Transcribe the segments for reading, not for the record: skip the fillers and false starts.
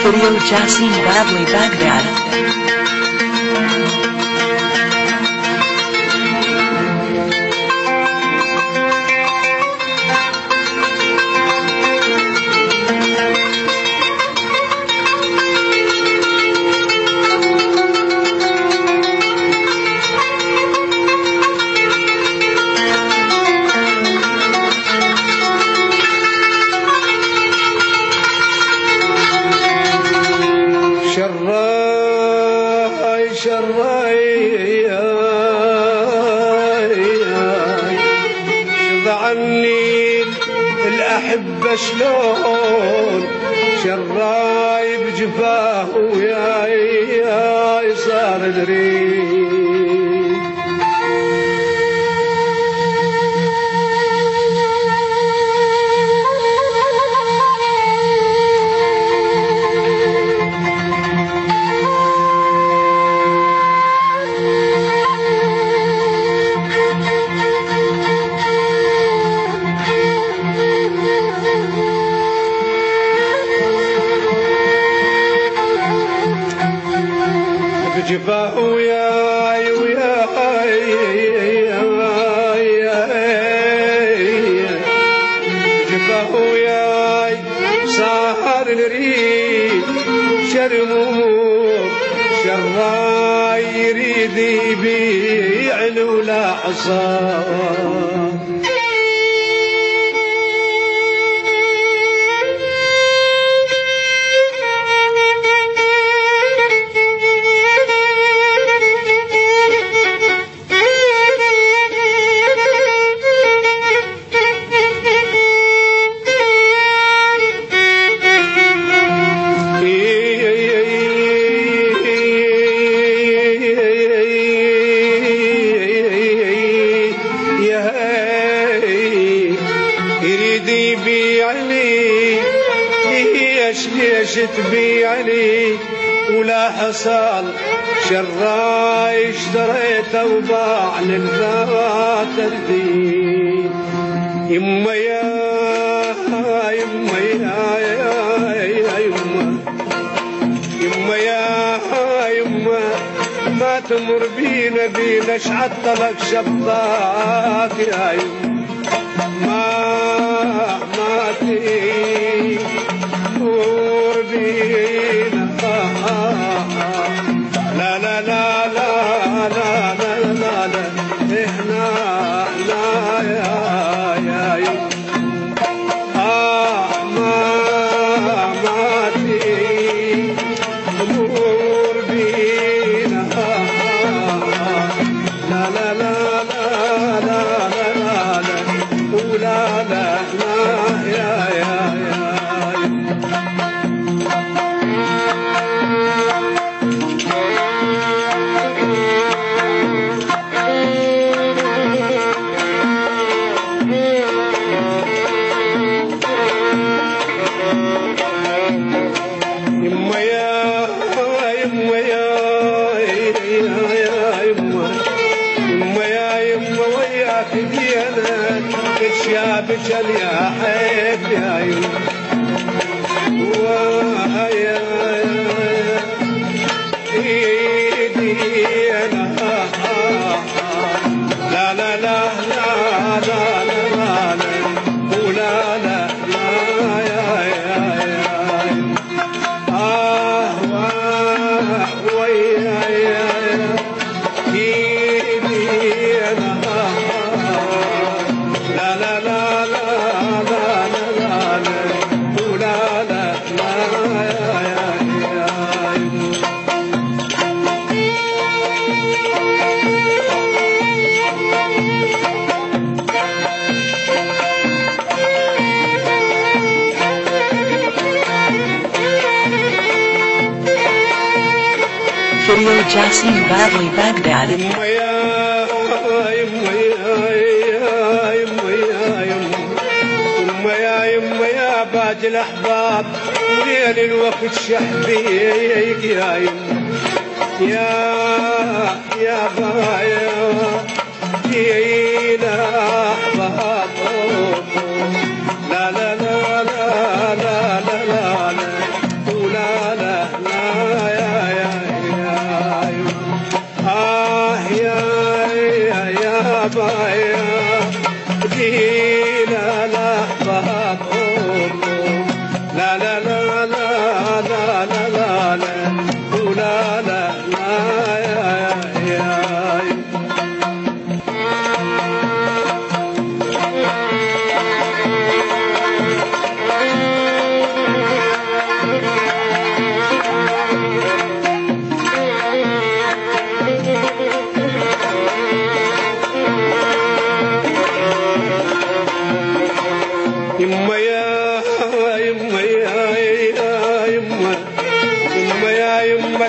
Video Jassim Badli Baghdad. شراي شذ عني الأحبة شلون شراي بجفاه وياي صار دريد جفاه وياي جفاه وياي صار نريد شرموم شراي يريد يبيعن ولا حصان ليش تبيعني ولا حصل شراي اشتريته وباع للذات الدين يما يا يما يا يما يا يما ما تمر بينا شعطلك شبطات يا يما ما تي مر بينا لا لا لا لا لا لا لا لا هنا لا يا ما تي مر بينا لا لا لا لا لا لا لا ولا لا لا يا شابك يا حب يا ويا ايدي انا لا لا لا لا لا لا لا ولا لا لا يا ويا ايدي انا لا لا لا لا لا لا لا ولا لا لا Video Jassim Badli Baghdad. باقي الأحباب ليل الوقت شحبيك يا يا بايا جينا أحباب لا لا لا لا لا لا لا ولا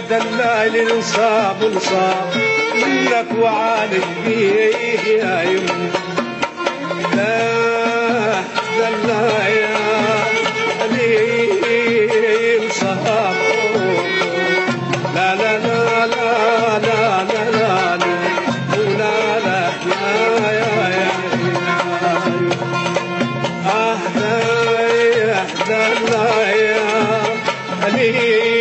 دلال انصاب منك وعالج بيه يا يم لا دلال يا قليل صاب لا لا لا لا لا لا لا لا ولا لا يا أهدى يا قليل